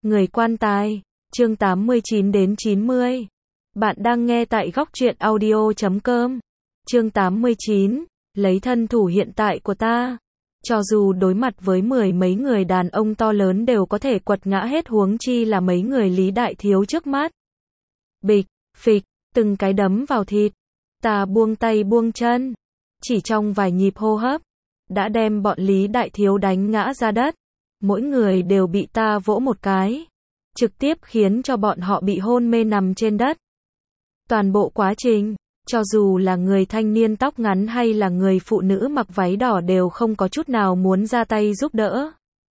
Người quan tài, chương 89 đến 90. Bạn đang nghe tại góc truyện audio.com. Chương 89, lấy thân thủ hiện tại của ta. Cho dù đối mặt với mười mấy người đàn ông to lớn đều có thể quật ngã hết, huống chi là mấy người Lý Đại Thiếu trước mắt. Bịch, phịch, từng cái đấm vào thịt. Ta buông tay buông chân. Chỉ trong vài nhịp hô hấp, đã đem bọn Lý Đại Thiếu đánh ngã ra đất. Mỗi người đều bị ta vỗ một cái, trực tiếp khiến cho bọn họ bị hôn mê nằm trên đất. Toàn bộ quá trình, cho dù là người thanh niên tóc ngắn hay là người phụ nữ mặc váy đỏ đều không có chút nào muốn ra tay giúp đỡ.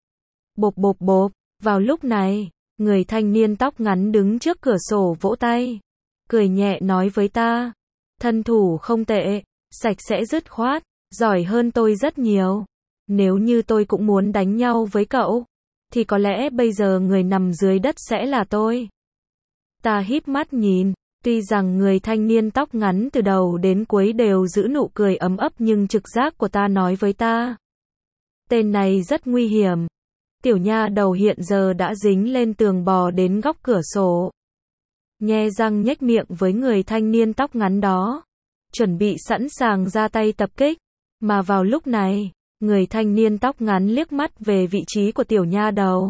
Bộp bộp bộp, vào lúc này, người thanh niên tóc ngắn đứng trước cửa sổ vỗ tay, cười nhẹ nói với ta, thân thủ không tệ, sạch sẽ dứt khoát, giỏi hơn tôi rất nhiều. Nếu như tôi cũng muốn đánh nhau với cậu, thì có lẽ bây giờ người nằm dưới đất sẽ là tôi. Ta híp mắt nhìn, tuy rằng người thanh niên tóc ngắn từ đầu đến cuối đều giữ nụ cười ấm ấp nhưng trực giác của ta nói với ta, tên này rất nguy hiểm. Tiểu nha đầu hiện giờ đã dính lên tường bò đến góc cửa sổ. Nhe răng nhếch miệng với người thanh niên tóc ngắn đó, chuẩn bị sẵn sàng ra tay tập kích. Mà vào lúc này, người thanh niên tóc ngắn liếc mắt về vị trí của tiểu nha đầu.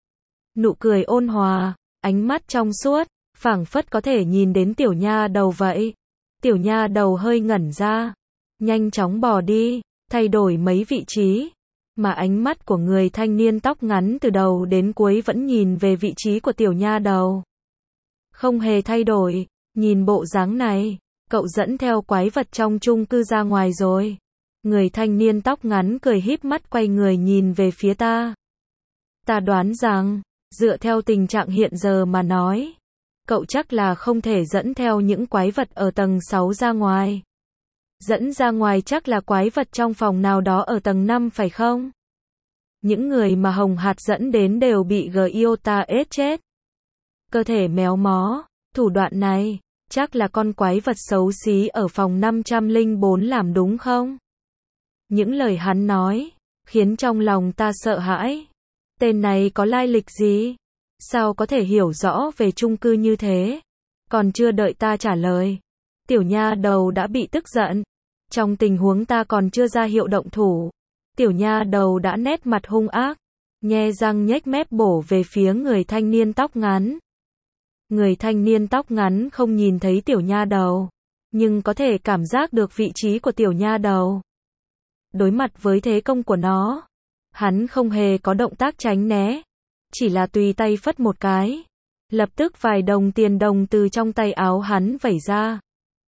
Nụ cười ôn hòa, ánh mắt trong suốt, phảng phất có thể nhìn đến tiểu nha đầu vậy. Tiểu nha đầu hơi ngẩn ra, nhanh chóng bỏ đi, thay đổi mấy vị trí. Mà ánh mắt của người thanh niên tóc ngắn từ đầu đến cuối vẫn nhìn về vị trí của tiểu nha đầu. Không hề thay đổi, nhìn bộ dáng này, cậu dẫn theo quái vật trong chung cư ra ngoài rồi. Người thanh niên tóc ngắn cười híp mắt quay người nhìn về phía ta. Ta đoán rằng, dựa theo tình trạng hiện giờ mà nói, cậu chắc là không thể dẫn theo những quái vật ở tầng 6 ra ngoài. Dẫn ra ngoài chắc là quái vật trong phòng nào đó ở tầng 5 phải không? Những người mà Hồng Hạt dẫn đến đều bị Giota ết chết. Cơ thể méo mó, thủ đoạn này, chắc là con quái vật xấu xí ở phòng 504 làm đúng không? Những lời hắn nói, khiến trong lòng ta sợ hãi. Tên này có lai lịch gì? Sao có thể hiểu rõ về chung cư như thế? Còn chưa đợi ta trả lời, tiểu nha đầu đã bị tức giận. Trong tình huống ta còn chưa ra hiệu động thủ, tiểu nha đầu đã nét mặt hung ác, nhe răng nhếch mép bổ về phía người thanh niên tóc ngắn. Người thanh niên tóc ngắn không nhìn thấy tiểu nha đầu, nhưng có thể cảm giác được vị trí của tiểu nha đầu. Đối mặt với thế công của nó, hắn không hề có động tác tránh né, chỉ là tùy tay phất một cái, lập tức vài đồng tiền đồng từ trong tay áo hắn vẩy ra,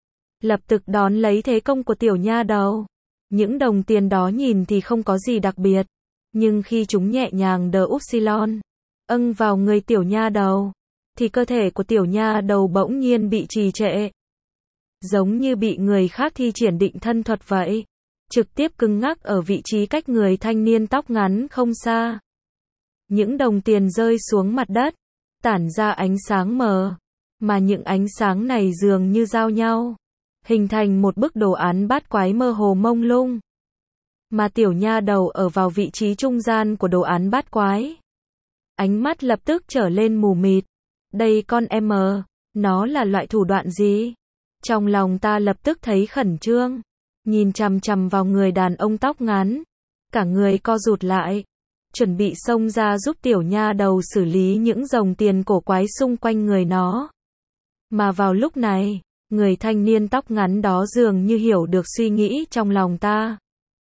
lập tức đón lấy thế công của tiểu nha đầu. Những đồng tiền đó nhìn thì không có gì đặc biệt, nhưng khi chúng nhẹ nhàng đờ upsilon âng vào người tiểu nha đầu, thì cơ thể của tiểu nha đầu bỗng nhiên bị trì trệ, giống như bị người khác thi triển định thân thuật vậy, trực tiếp cứng ngắc ở vị trí cách người thanh niên tóc ngắn không xa. Những đồng tiền rơi xuống mặt đất, tản ra ánh sáng mờ, mà những ánh sáng này dường như giao nhau, hình thành một bức đồ án bát quái mơ hồ mông lung. Mà tiểu nha đầu ở vào vị trí trung gian của đồ án bát quái. Ánh mắt lập tức trở lên mù mịt. Đây con em mờ, nó là loại thủ đoạn gì? Trong lòng ta lập tức thấy khẩn trương, nhìn chằm chằm vào người đàn ông tóc ngắn, cả người co rụt lại, chuẩn bị xông ra giúp tiểu nha đầu xử lý những dòng tiền cổ quái xung quanh người nó. Mà vào lúc này, người thanh niên tóc ngắn đó dường như hiểu được suy nghĩ trong lòng ta.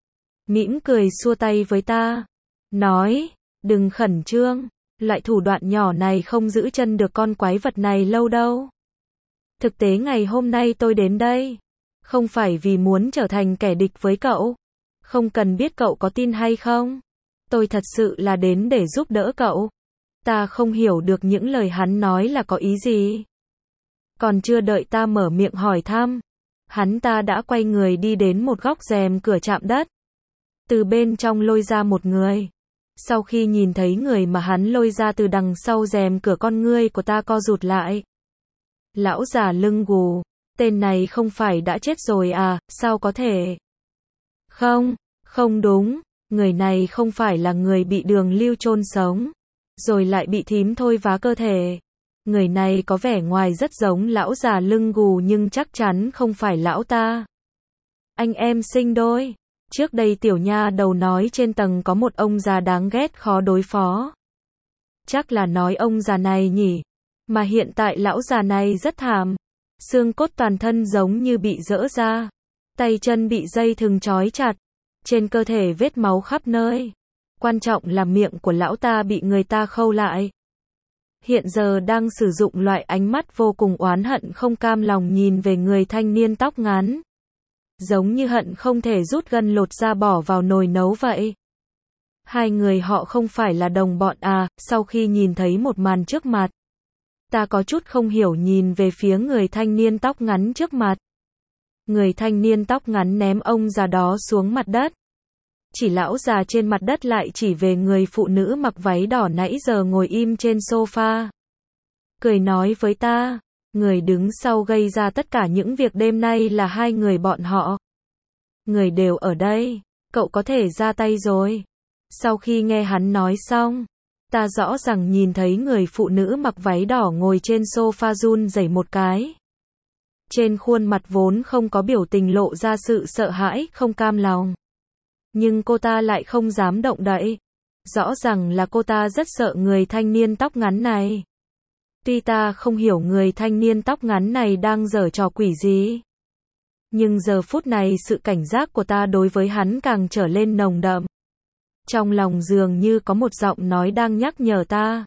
Mỉm cười xua tay với ta, nói, đừng khẩn trương, loại thủ đoạn nhỏ này không giữ chân được con quái vật này lâu đâu. Thực tế ngày hôm nay tôi đến đây, không phải vì muốn trở thành kẻ địch với cậu. Không cần biết cậu có tin hay không. Tôi thật sự là đến để giúp đỡ cậu. Ta không hiểu được những lời hắn nói là có ý gì. Còn chưa đợi ta mở miệng hỏi thăm, hắn ta đã quay người đi đến một góc rèm cửa chạm đất. Từ bên trong lôi ra một người. Sau khi nhìn thấy người mà hắn lôi ra từ đằng sau rèm cửa, con ngươi của ta co rụt lại. Lão già lưng gù, tên này không phải đã chết rồi à, sao có thể? Không, không đúng, người này không phải là người bị Đường Lưu chôn sống. rồi lại bị thím thôi vá cơ thể. Người này có vẻ ngoài rất giống lão già lưng gù nhưng chắc chắn không phải lão ta. Anh em sinh đôi. Trước đây tiểu nha đầu nói trên tầng có một ông già đáng ghét khó đối phó. Chắc là nói ông già này nhỉ. Mà hiện tại lão già này rất thảm. Xương cốt toàn thân giống như bị rỡ ra. Tay chân bị dây thừng trói chặt. Trên cơ thể vết máu khắp nơi. Quan trọng là miệng của lão ta bị người ta khâu lại. Hiện giờ đang sử dụng loại ánh mắt vô cùng oán hận không cam lòng nhìn về người thanh niên tóc ngắn. Giống như hận không thể rút gân lột ra bỏ vào nồi nấu vậy. Hai người họ không phải là đồng bọn à? Sau khi nhìn thấy một màn trước mặt, ta có chút không hiểu nhìn về phía người thanh niên tóc ngắn trước mặt. Người thanh niên tóc ngắn ném ông già đó xuống mặt đất. Chỉ lão già trên mặt đất lại chỉ về người phụ nữ mặc váy đỏ nãy giờ ngồi im trên sofa. Cười nói với ta, người đứng sau gây ra tất cả những việc đêm nay là hai người bọn họ. Người đều ở đây, cậu có thể ra tay rồi. Sau khi nghe hắn nói xong, ta rõ ràng nhìn thấy người phụ nữ mặc váy đỏ ngồi trên sofa run rẩy một cái. Trên khuôn mặt vốn không có biểu tình lộ ra sự sợ hãi, không cam lòng. Nhưng cô ta lại không dám động đậy. Rõ ràng là cô ta rất sợ người thanh niên tóc ngắn này. Tuy ta không hiểu người thanh niên tóc ngắn này đang giở trò quỷ gì. Nhưng giờ phút này sự cảnh giác của ta đối với hắn càng trở lên nồng đậm. Trong lòng dường như có một giọng nói đang nhắc nhở ta.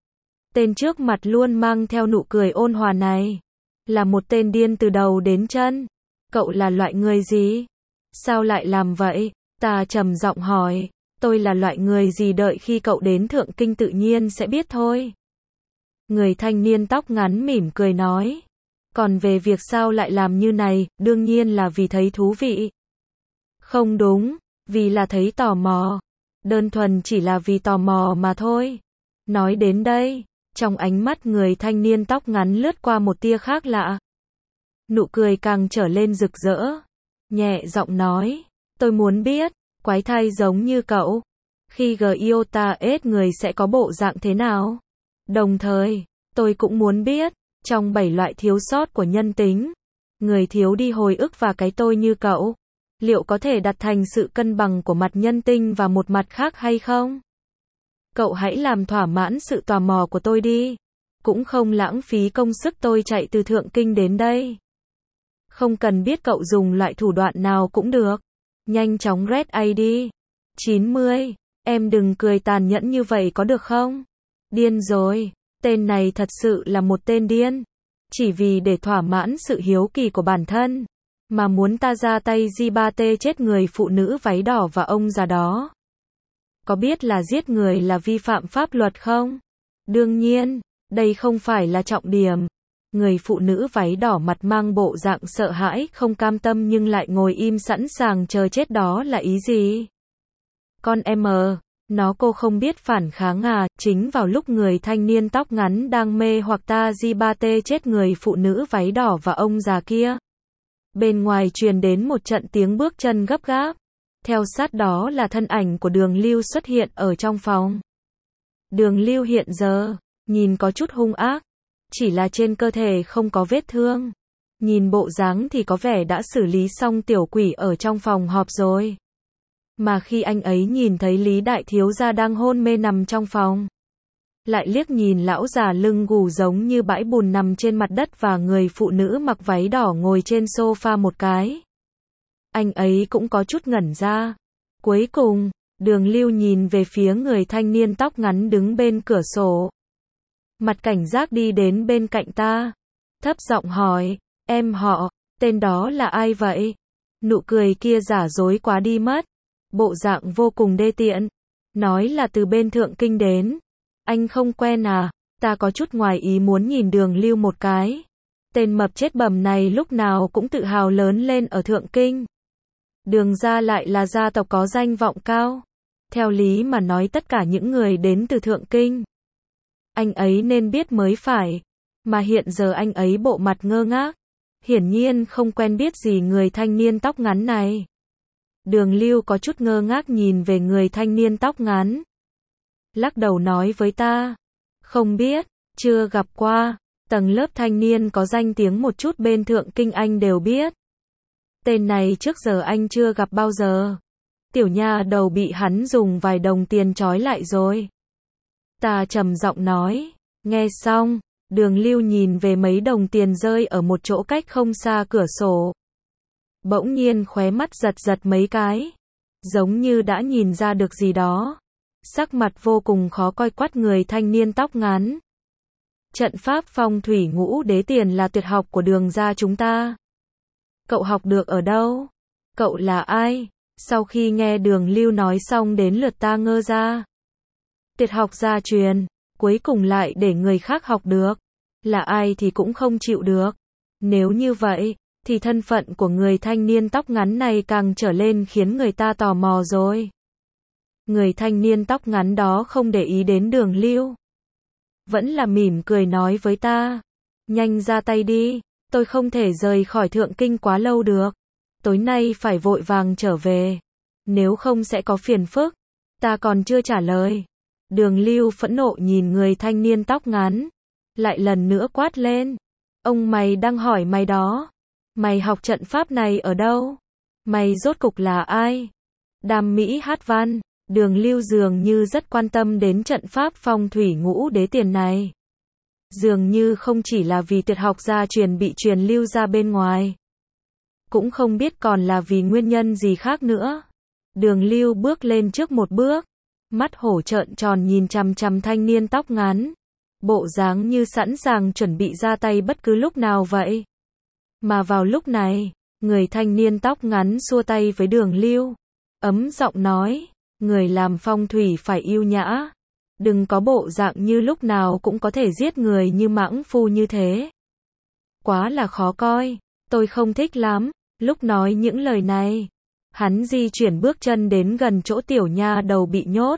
Tên trước mặt luôn mang theo nụ cười ôn hòa này. Là một tên điên từ đầu đến chân. Cậu là loại người gì? Sao lại làm vậy? Ta trầm giọng hỏi. Tôi là loại người gì đợi khi cậu đến Thượng Kinh tự nhiên sẽ biết thôi. Người thanh niên tóc ngắn mỉm cười nói. Còn về việc sao lại làm như này, đương nhiên là vì thấy thú vị. Không đúng, vì là thấy tò mò. Đơn thuần chỉ là vì tò mò mà thôi. Nói đến đây, trong ánh mắt người thanh niên tóc ngắn lướt qua một tia khác lạ. Nụ cười càng trở lên rực rỡ. Nhẹ giọng nói, tôi muốn biết, quái thai giống như cậu. Khi Giota ết người sẽ có bộ dạng thế nào? Đồng thời, tôi cũng muốn biết, trong 7 loại thiếu sót của nhân tính, người thiếu đi hồi ức và cái tôi như cậu, liệu có thể đặt thành sự cân bằng của mặt nhân tinh và một mặt khác hay không? Cậu hãy làm thỏa mãn sự tò mò của tôi đi. Cũng không lãng phí công sức tôi chạy từ Thượng Kinh đến đây. Không cần biết cậu dùng loại thủ đoạn nào cũng được. Nhanh chóng red ID. 90. Em đừng cười tàn nhẫn như vậy có được không? Điên rồi. Tên này thật sự là một tên điên. Chỉ vì để thỏa mãn sự hiếu kỳ của bản thân, mà muốn ta ra tay G3T chết người phụ nữ váy đỏ và ông già đó. Có biết là giết người là vi phạm pháp luật không? Đương nhiên, đây không phải là trọng điểm. Người phụ nữ váy đỏ mặt mang bộ dạng sợ hãi, không cam tâm nhưng lại ngồi im sẵn sàng chờ chết đó là ý gì? Con em nó cô không biết phản kháng à? Chính vào lúc người thanh niên tóc ngắn đang mê hoặc ta G3T chết người phụ nữ váy đỏ và ông già kia. Bên ngoài truyền đến một trận tiếng bước chân gấp gáp. Theo sát đó là thân ảnh của Đường Lưu xuất hiện ở trong phòng. Đường Lưu hiện giờ, nhìn có chút hung ác. Chỉ là trên cơ thể không có vết thương. Nhìn bộ dáng thì có vẻ đã xử lý xong tiểu quỷ ở trong phòng họp rồi. Mà khi anh ấy nhìn thấy Lý Đại Thiếu Gia đang hôn mê nằm trong phòng, lại liếc nhìn lão già lưng gù giống như bãi bùn nằm trên mặt đất và người phụ nữ mặc váy đỏ ngồi trên sofa một cái. Anh ấy cũng có chút ngẩn ra. Cuối cùng, Đường Lưu nhìn về phía người thanh niên tóc ngắn đứng bên cửa sổ. Mặt cảnh giác đi đến bên cạnh ta. Thấp giọng hỏi, em họ, tên đó là ai vậy? Nụ cười kia giả dối quá đi mất. Bộ dạng vô cùng đê tiện. Nói là từ bên Thượng Kinh đến. Anh không quen à? Ta có chút ngoài ý muốn nhìn Đường Lưu một cái. Tên mập chết bầm này lúc nào cũng tự hào lớn lên ở Thượng Kinh. Đường gia lại là gia tộc có danh vọng cao. Theo lý mà nói tất cả những người đến từ Thượng Kinh, anh ấy nên biết mới phải. Mà hiện giờ anh ấy bộ mặt ngơ ngác. Hiển nhiên không quen biết gì người thanh niên tóc ngắn này. Đường Lưu có chút ngơ ngác nhìn về người thanh niên tóc ngắn. lắc đầu nói với ta. Không biết, chưa gặp qua, tầng lớp thanh niên có danh tiếng một chút bên Thượng Kinh anh đều biết. Tên này trước giờ anh chưa gặp bao giờ. Tiểu nha đầu bị hắn dùng vài đồng tiền trói lại rồi. Ta trầm giọng nói. Nghe xong, Đường Lưu nhìn về mấy đồng tiền rơi ở một chỗ cách không xa cửa sổ. Bỗng nhiên khóe mắt giật giật mấy cái. Giống như đã nhìn ra được gì đó. Sắc mặt vô cùng khó coi quát người thanh niên tóc ngắn. Trận pháp phong thủy ngũ đế tiền là tuyệt học của Đường gia chúng ta. Cậu học được ở đâu? Cậu là ai? Sau khi nghe Đường Lưu nói xong đến lượt ta ngơ ra. Tuyệt học gia truyền, cuối cùng lại để người khác học được. Là ai thì cũng không chịu được. Nếu như vậy, thì thân phận của người thanh niên tóc ngắn này càng trở lên khiến người ta tò mò rồi. Người thanh niên tóc ngắn đó không để ý đến Đường Lưu. Vẫn là mỉm cười nói với ta. Nhanh ra tay đi, tôi không thể rời khỏi Thượng Kinh quá lâu được. Tối nay phải vội vàng trở về. Nếu không sẽ có phiền phức. Ta còn chưa trả lời. Đường Lưu phẫn nộ nhìn người thanh niên tóc ngắn. Lại lần nữa quát lên. Ông mày đang hỏi mày đó. Mày học trận pháp này ở đâu? Mày rốt cục là ai? Đam mỹ hát văn. Đường Lưu dường như rất quan tâm đến trận pháp phong thủy ngũ đế tiền này. Dường như không chỉ là vì tuyệt học gia truyền bị truyền lưu ra bên ngoài. Cũng không biết còn là vì nguyên nhân gì khác nữa. Đường Lưu bước lên trước một bước. Mắt hổ trợn tròn nhìn chằm chằm thanh niên tóc ngắn. Bộ dáng như sẵn sàng chuẩn bị ra tay bất cứ lúc nào vậy. Mà vào lúc này, người thanh niên tóc ngắn xua tay với Đường Lưu. Ấm giọng nói. Người làm phong thủy phải yêu nhã. Đừng có bộ dạng như lúc nào cũng có thể giết người như mãng phu như thế. Quá là khó coi. Tôi không thích lắm. Lúc nói những lời này, hắn di chuyển bước chân đến gần chỗ tiểu nha đầu bị nhốt.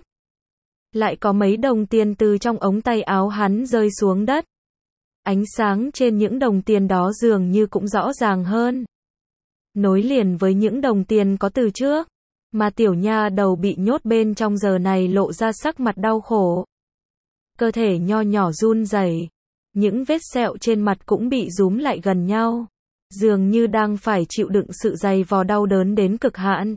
Lại có mấy đồng tiền từ trong ống tay áo hắn rơi xuống đất. Ánh sáng trên những đồng tiền đó dường như cũng rõ ràng hơn. Nối liền với những đồng tiền có từ trước. Mà tiểu nha đầu bị nhốt bên trong giờ này lộ ra sắc mặt đau khổ. Cơ thể nho nhỏ run rẩy. Những vết sẹo trên mặt cũng bị rúm lại gần nhau. Dường như đang phải chịu đựng sự dày vò đau đớn đến cực hạn.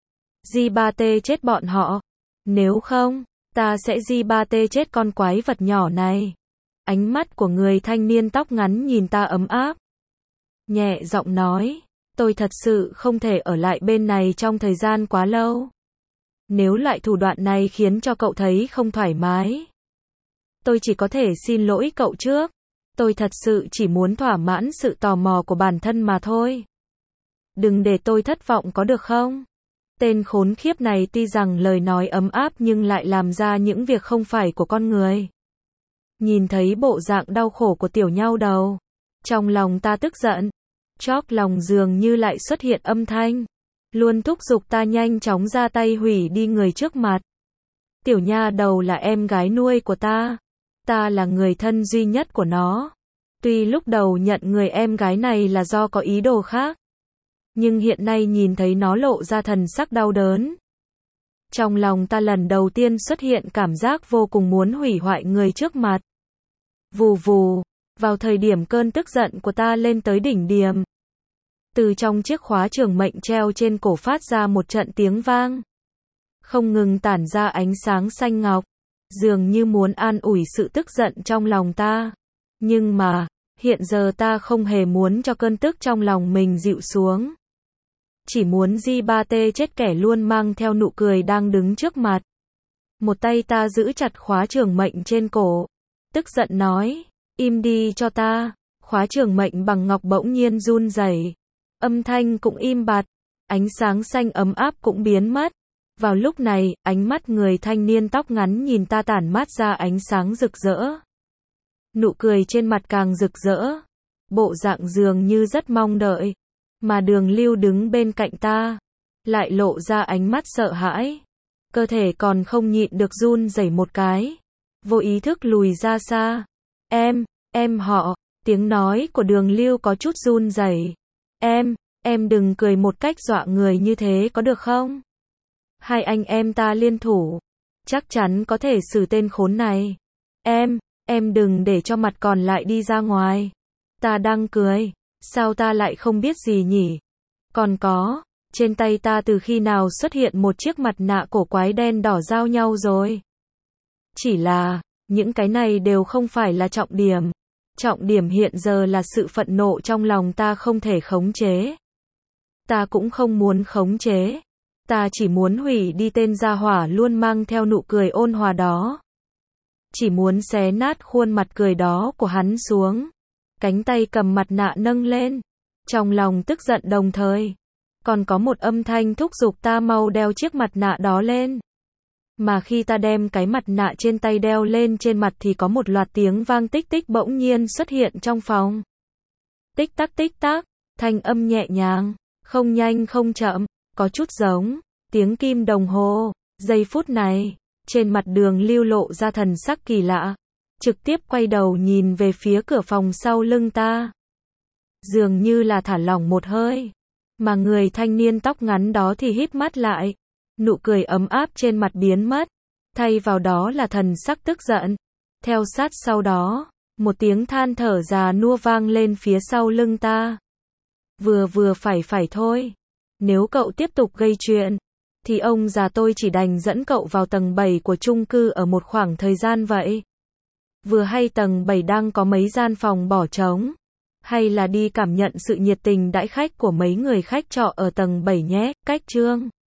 Di3T chết bọn họ. Nếu không, ta sẽ Di3T chết con quái vật nhỏ này. Ánh mắt của người thanh niên tóc ngắn nhìn ta ấm áp. Nhẹ giọng nói. Tôi thật sự không thể ở lại bên này trong thời gian quá lâu. Nếu loại thủ đoạn này khiến cho cậu thấy không thoải mái, tôi chỉ có thể xin lỗi cậu trước. Tôi thật sự chỉ muốn thỏa mãn sự tò mò của bản thân mà thôi. Đừng để tôi thất vọng có được không? Tên khốn khiếp này tuy rằng lời nói ấm áp nhưng lại làm ra những việc không phải của con người. Nhìn thấy bộ dạng đau khổ của tiểu nhao đầu, trong lòng ta tức giận. Chóp lòng dường như lại xuất hiện âm thanh. Luôn thúc giục ta nhanh chóng ra tay hủy đi người trước mặt. Tiểu nha đầu là em gái nuôi của ta. Ta là người thân duy nhất của nó. Tuy lúc đầu nhận người em gái này là do có ý đồ khác. Nhưng hiện nay nhìn thấy nó lộ ra thần sắc đau đớn. Trong lòng ta lần đầu tiên xuất hiện cảm giác vô cùng muốn hủy hoại người trước mặt. Vù vù. Vào thời điểm cơn tức giận của ta lên tới đỉnh điểm. Từ trong chiếc khóa trường mệnh treo trên cổ phát ra một trận tiếng vang. Không ngừng tản ra ánh sáng xanh ngọc. Dường như muốn an ủi sự tức giận trong lòng ta. Nhưng mà, hiện giờ ta không hề muốn cho cơn tức trong lòng mình dịu xuống. Chỉ muốn Di3T chết kẻ luôn mang theo nụ cười đang đứng trước mặt. Một tay ta giữ chặt khóa trường mệnh trên cổ. Tức giận nói. Im đi cho ta. Khóa trường mệnh bằng ngọc bỗng nhiên run rẩy. Âm thanh cũng im bặt. Ánh sáng xanh ấm áp cũng biến mất. Vào lúc này, ánh mắt người thanh niên tóc ngắn nhìn ta tản mát ra ánh sáng rực rỡ. Nụ cười trên mặt càng rực rỡ. Bộ dạng dường như rất mong đợi. Mà Đường Lưu đứng bên cạnh ta. Lại lộ ra ánh mắt sợ hãi. Cơ thể còn không nhịn được run rẩy một cái. Vô ý thức lùi ra xa. Em họ. Tiếng nói của Đường Lưu có chút run rẩy. Em đừng cười một cách dọa người như thế có được không? Hai anh em ta liên thủ. chắc chắn có thể xử tên khốn này. Em đừng để cho mặt còn lại đi ra ngoài. Ta đang cười, sao ta lại không biết gì nhỉ? Còn có, trên tay ta từ khi nào xuất hiện một chiếc mặt nạ cổ quái đen đỏ giao nhau rồi? Chỉ là, những cái này đều không phải là trọng điểm. Trọng điểm hiện giờ là sự phẫn nộ trong lòng ta không thể khống chế. Ta cũng không muốn khống chế. Ta chỉ muốn hủy đi tên gia hỏa luôn mang theo nụ cười ôn hòa đó. Chỉ muốn xé nát khuôn mặt cười đó của hắn xuống. Cánh tay cầm mặt nạ nâng lên. Trong lòng tức giận đồng thời. Còn có một âm thanh thúc giục ta mau đeo chiếc mặt nạ đó lên. Mà khi ta đem cái mặt nạ trên tay đeo lên trên mặt thì có một loạt tiếng vang tích tích bỗng nhiên xuất hiện trong phòng. Tích tắc, thanh âm nhẹ nhàng, không nhanh không chậm, có chút giống tiếng kim đồng hồ. Giây phút này, trên mặt Đường Lưu lộ ra thần sắc kỳ lạ, trực tiếp quay đầu nhìn về phía cửa phòng sau lưng ta. Dường như là thả lỏng một hơi, mà người thanh niên tóc ngắn đó thì híp mắt lại. Nụ cười ấm áp trên mặt biến mất, thay vào đó là thần sắc tức giận. Theo sát sau đó, một tiếng than thở già nua vang lên phía sau lưng ta. Vừa phải thôi. Nếu cậu tiếp tục gây chuyện, thì ông già tôi chỉ đành dẫn cậu vào tầng 7 của chung cư ở một khoảng thời gian vậy. Vừa hay tầng 7 đang có mấy gian phòng bỏ trống. Hay là đi cảm nhận sự nhiệt tình đãi khách của mấy người khách trọ ở tầng 7 nhé, cách chương.